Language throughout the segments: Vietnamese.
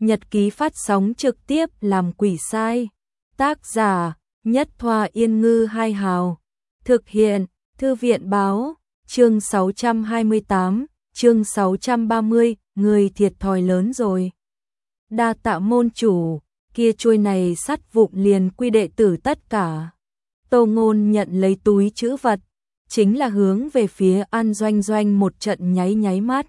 nhật ký phát sóng trực tiếp làm quỷ sai. Tác giả, Nhất Thoa Yên Ngư Hai Hào. Thực hiện, Thư viện Báo. Chương 628, chương 630, người thiệt thòi lớn rồi. Đa tạ môn chủ, kia chuôi này sắt vụn liền quy đệ tử tất cả. Tô Ngôn nhận lấy túi trữ vật, chính là hướng về phía An Doanh Doanh một trận nháy mắt.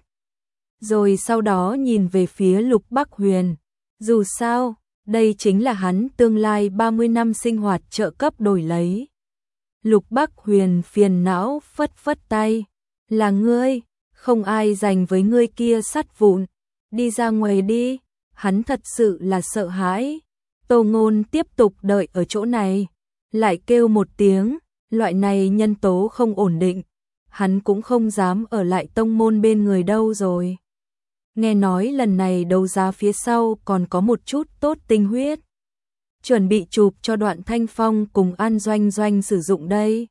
Rồi sau đó nhìn về phía Lục Bắc Huyền. Dù sao, đây chính là hắn tương lai 30 năm sinh hoạt trợ cấp đổi lấy. Lục Bắc Huyền phiền não phất tay. Là ngươi, không ai giành với ngươi kia sắt vụn. Đi ra ngoài đi, hắn thật sự là sợ hãi. Tô Ngôn tiếp tục đợi ở chỗ này. Lại kêu một tiếng, loại này nhân tố không ổn định. Hắn cũng không dám ở lại tông môn bên người đâu rồi. Nghe nói lần này đấu giá phía sau còn có một chút tốt tinh huyết. Chuẩn bị chụp cho Đoạn Thanh Phong cùng An Doanh Doanh sử dụng đây.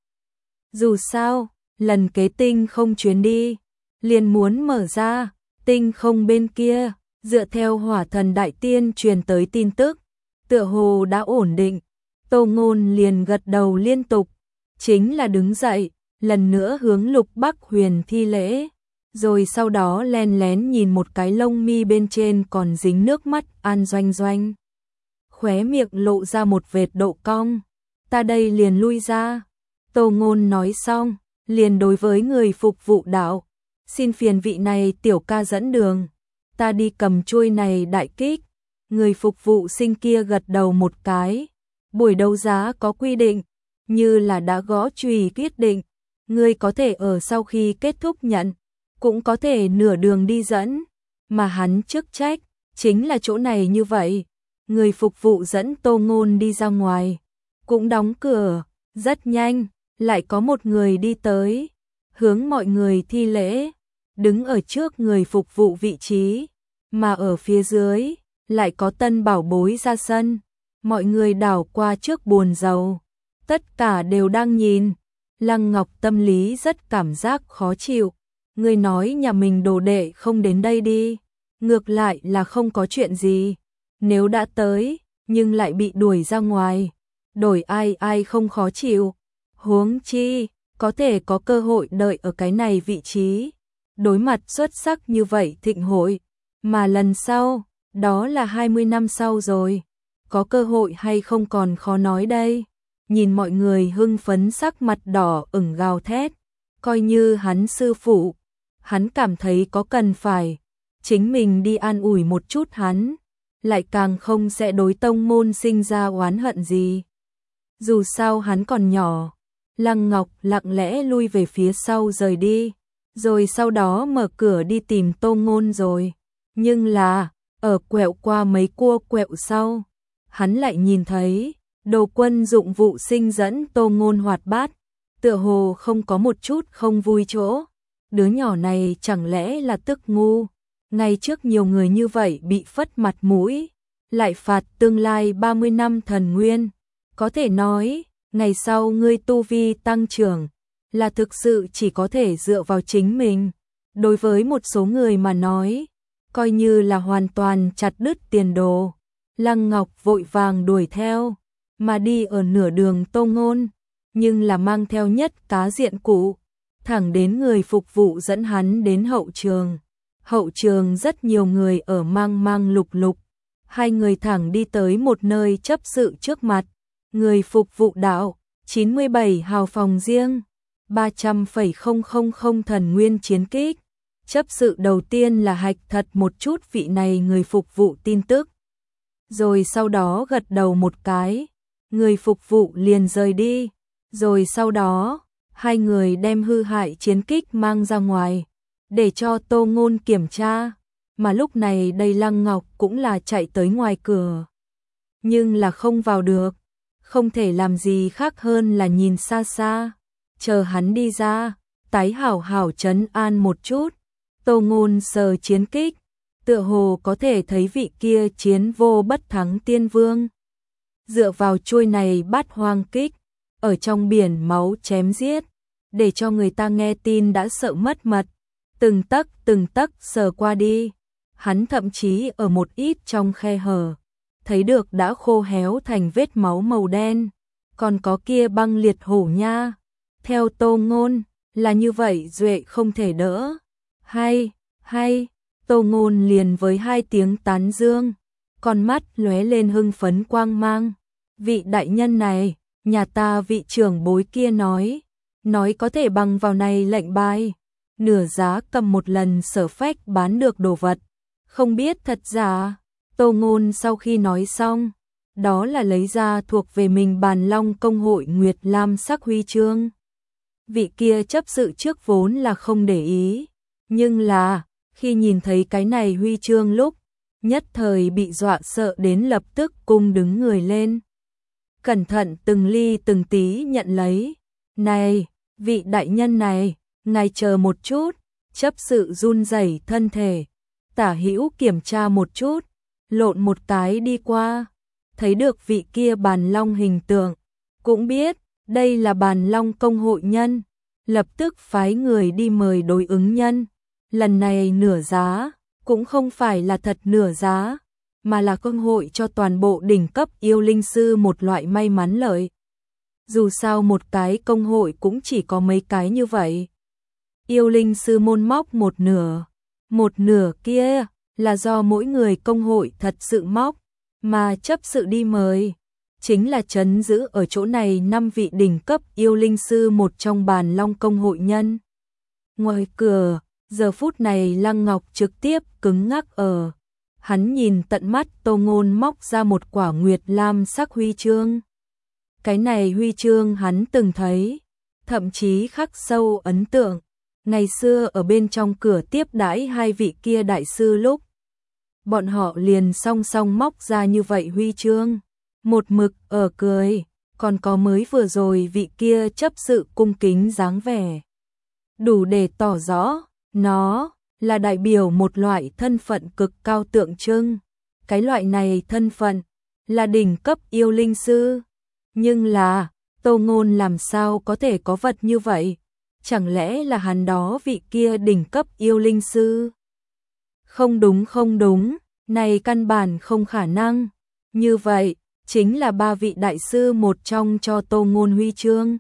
Dù sao, lần kế tinh không chuyến đi, liền muốn mở ra, tinh không bên kia, dựa theo Hỏa Thần Đại Tiên truyền tới tin tức, tựa hồ đã ổn định. Tô Ngôn liền gật đầu liên tục, chính là đứng dậy, lần nữa hướng Lục Bắc Huyền thi lễ. Rồi sau đó len lén nhìn một cái lông mi bên trên còn dính nước mắt An Doanh Doanh. Khóe miệng lộ ra một vệt độ cong. Ta đây liền lui ra. Tô Ngôn nói xong, liền đối với người phục vụ đạo. Xin phiền vị này tiểu ca dẫn đường. Ta đi cầm chuôi này đại kích. Người phục vụ sinh kia gật đầu một cái. Buổi đấu giá có quy định, như là đã gõ chùy quyết định. Người có thể ở sau khi kết thúc nhận, cũng có thể nửa đường đi dẫn, mà hắn chức trách, chính là chỗ này như vậy. Người phục vụ dẫn Tô Ngôn đi ra ngoài, cũng đóng cửa, rất nhanh, lại có một người đi tới, hướng mọi người thi lễ, đứng ở trước người phục vụ vị trí, mà ở phía dưới, lại có tân bảo bối ra sân, mọi người đảo qua trước buồn rầu, tất cả đều đang nhìn, Lăng Ngọc tâm lý rất cảm giác khó chịu. Người nói nhà mình đồ đệ không đến đây đi, ngược lại là không có chuyện gì, nếu đã tới, nhưng lại bị đuổi ra ngoài, đổi ai không khó chịu, huống chi, có thể có cơ hội đợi ở cái này vị trí, đối mặt xuất sắc như vậy thịnh hội, mà lần sau, đó là 20 năm sau rồi, có cơ hội hay không còn khó nói đây, nhìn mọi người hưng phấn sắc mặt đỏ ửng gào thét, coi như hắn sư phụ. Hắn cảm thấy có cần phải, chính mình đi an ủi một chút hắn, lại càng không sẽ đối tông môn sinh ra oán hận gì. Dù sao hắn còn nhỏ, Lăng Ngọc lặng lẽ lui về phía sau rời đi, rồi sau đó mở cửa đi tìm Tô Ngôn rồi. Nhưng là, ở quẹo qua mấy cua quẹo sau, hắn lại nhìn thấy, Đồ Quân dụng vụ sinh dẫn Tô Ngôn hoạt bát, tựa hồ không có một chút không vui chỗ. Đứa nhỏ này chẳng lẽ là tức ngu, ngay trước nhiều người như vậy bị phất mặt mũi, lại phạt tương lai 30 năm thần nguyên. Có thể nói, ngày sau ngươi tu vi tăng trưởng, là thực sự chỉ có thể dựa vào chính mình. Đối với một số người mà nói, coi như là hoàn toàn chặt đứt tiền đồ. Lăng Ngọc vội vàng đuổi theo, mà đi ở nửa đường Tô Ngôn, nhưng là mang theo nhất cá diện cụ. Thẳng đến người phục vụ dẫn hắn đến hậu trường. Hậu trường rất nhiều người ở mang lục. Hai người thẳng đi tới một nơi chấp sự trước mặt. Người phục vụ đạo, 97 hào phòng riêng, 300,000 thần nguyên chiến kích. Chấp sự đầu tiên là hạch thật một chút vị này người phục vụ tin tức. Rồi sau đó gật đầu một cái. Người phục vụ liền rời đi. Rồi sau đó, hai người đem hư hại chiến kích mang ra ngoài, để cho Tô Ngôn kiểm tra, mà lúc này đây Lăng Ngọc cũng là chạy tới ngoài cửa. Nhưng là không vào được, không thể làm gì khác hơn là nhìn xa xa, chờ hắn đi ra, tái hảo trấn an một chút. Tô Ngôn sờ chiến kích, tựa hồ có thể thấy vị kia chiến vô bất thắng tiên vương. Dựa vào chuôi này bát hoang kích, ở trong biển máu chém giết, để cho người ta nghe tin đã sợ mất mật, từng tấc sờ qua đi, Hắn thậm chí ở một ít trong khe hở, thấy được đã khô héo thành vết máu màu đen, còn có kia băng liệt hổ nha. Theo Tô Ngôn, là như vậy Duệ không thể đỡ. Hay, Tô Ngôn liền với 2 tiếng tán dương, con mắt lóe lên hưng phấn quang mang. Vị đại nhân này, nhà ta vị trưởng bối kia nói có thể bằng vào này lệnh bài, nửa giá cầm một lần sở phách bán được đồ vật. Không biết thật giả. Tô Ngôn sau khi nói xong, đó là lấy ra thuộc về mình Bàn Long công hội Nguyệt Lam sắc huy chương. Vị kia chấp sự trước vốn là không để ý, nhưng là khi nhìn thấy cái này huy chương lúc, nhất thời bị dọa sợ đến lập tức cung đứng người lên. Cẩn thận từng ly từng tí nhận lấy. Này, vị đại nhân này, ngài chờ một chút. Chấp sự run rẩy thân thể, tả hữu kiểm tra một chút, lộn một cái đi qua, thấy được vị kia Bàn Long hình tượng, cũng biết đây là Bàn Long công hội nhân, lập tức phái người đi mời đối ứng nhân. Lần này nửa giá, cũng không phải là thật nửa giá, mà là công hội cho toàn bộ đỉnh cấp yêu linh sư một loại may mắn lợi. Dù sao một cái công hội cũng chỉ có mấy cái như vậy. Yêu linh sư môn móc một nửa kia là do mỗi người công hội thật sự móc, mà chấp sự đi mời chính là trấn giữ ở chỗ này 5 vị đỉnh cấp yêu linh sư một trong Bàn Long công hội nhân. Ngoài cửa, giờ phút này Lăng Ngọc trực tiếp cứng ngắc ở. Hắn nhìn tận mắt Tô Ngôn móc ra một quả Nguyệt Lam sắc huy chương. Cái này huy chương hắn từng thấy, thậm chí khắc sâu ấn tượng. Ngày xưa ở bên trong cửa tiếp đãi 2 vị kia đại sư lúc, bọn họ liền song song móc ra như vậy huy chương, một mực ở cười, còn có mới vừa rồi vị kia chấp sự cung kính dáng vẻ. Đủ để tỏ rõ, nó là đại biểu một loại thân phận cực cao tượng trưng. Cái loại này thân phận là đỉnh cấp yêu linh sư. Nhưng là, Tô Ngôn làm sao có thể có vật như vậy? Chẳng lẽ là hắn đó vị kia đỉnh cấp yêu linh sư? Không đúng, này căn bản không khả năng. Như vậy, chính là 3 vị đại sư một trong cho Tô Ngôn huy chương.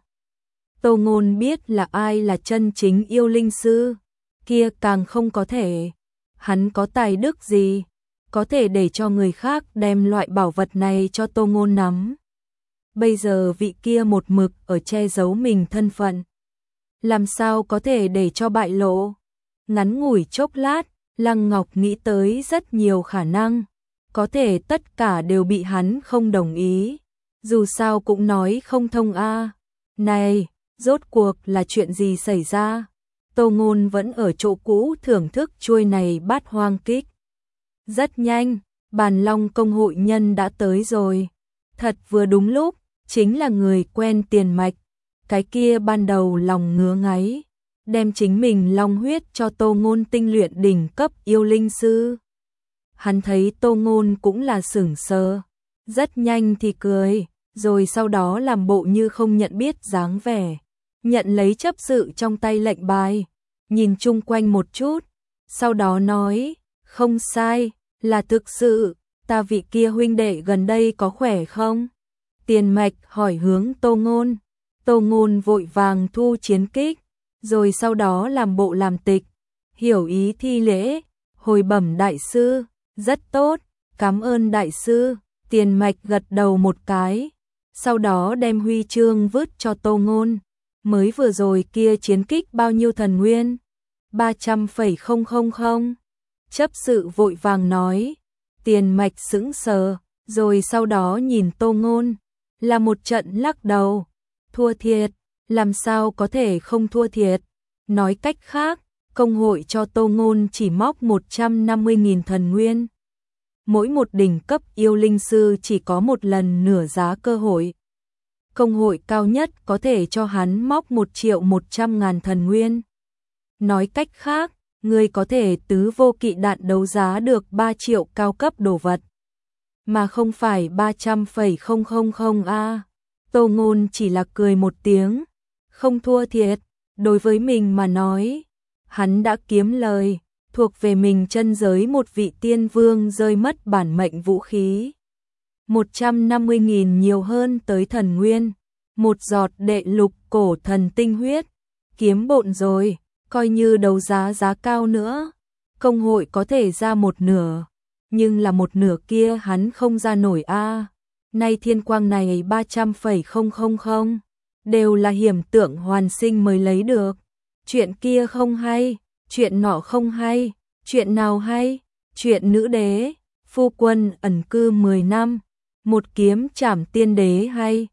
Tô Ngôn biết là ai là chân chính yêu linh sư, kia càng không có thể. Hắn có tài đức gì, có thể để cho người khác đem loại bảo vật này cho Tô Ngôn nắm. Bây giờ vị kia một mực ở che giấu mình thân phận, làm sao có thể để cho bại lộ. Ngắn ngủi chốc lát, Lăng Ngọc nghĩ tới rất nhiều khả năng, có thể tất cả đều bị hắn không đồng ý. Dù sao cũng nói không thông a. Này, rốt cuộc là chuyện gì xảy ra? Tô Ngôn vẫn ở chỗ cũ thưởng thức chuôi này Bát Hoang Kích. Rất nhanh, Bàn Long công hội nhân đã tới rồi. Thật vừa đúng lúc, chính là người quen Tiền Mạch. Cái kia ban đầu lòng ngứa ngáy, đem chính mình long huyết cho Tô Ngôn tinh luyện đỉnh cấp yêu linh sư. Hắn thấy Tô Ngôn cũng là sửng sờ, rất nhanh thì cười, rồi sau đó làm bộ như không nhận biết dáng vẻ, nhận lấy chấp sự trong tay lệnh bài, nhìn chung quanh một chút, sau đó nói, không sai, là thực sự, ta vị kia huynh đệ gần đây có khỏe không? Tiền Mạch hỏi hướng Tô Ngôn. Tô Ngôn vội vàng thu chiến kích, rồi sau đó làm bộ làm tịch, hiểu ý thi lễ, hồi bẩm đại sư, rất tốt, cảm ơn đại sư. Tiền Mạch gật đầu một cái, sau đó đem huy chương vứt cho Tô Ngôn. Mới vừa rồi kia chiến kích bao nhiêu thần nguyên? 300,000. Chấp sự vội vàng nói. Tiền Mạch sững sờ, rồi sau đó nhìn Tô Ngôn, là một trận lắc đầu. Thua thiệt, làm sao có thể không thua thiệt? Nói cách khác, công hội cho Tô Ngôn chỉ móc 150.000 thần nguyên. Mỗi một đỉnh cấp yêu linh sư chỉ có một lần nửa giá cơ hội. Công hội cao nhất có thể cho hắn móc 1.100.000 thần nguyên. Nói cách khác, người có thể tứ vô kỵ đạn đấu giá được 3 triệu cao cấp đồ vật, mà không phải 300,000 a. Tô Ngôn chỉ là cười một tiếng, không thua thiệt, đối với mình mà nói, hắn đã kiếm lời, thuộc về mình chân giới một vị tiên vương rơi mất bản mệnh vũ khí. 150.000 nhiều hơn tới thần nguyên, một giọt đệ lục cổ thần tinh huyết, kiếm bộn rồi, coi như đấu giá giá cao nữa, công hội có thể ra một nửa, nhưng là một nửa kia hắn không ra nổi a. Nay thiên quang này 300,000 đều là hiểm tượng hoàn sinh mới lấy được. Chuyện kia không hay, chuyện nọ không hay, chuyện nào hay? Chuyện nữ đế, phu quân ẩn cư 10 năm, một kiếm trảm tiên đế hay,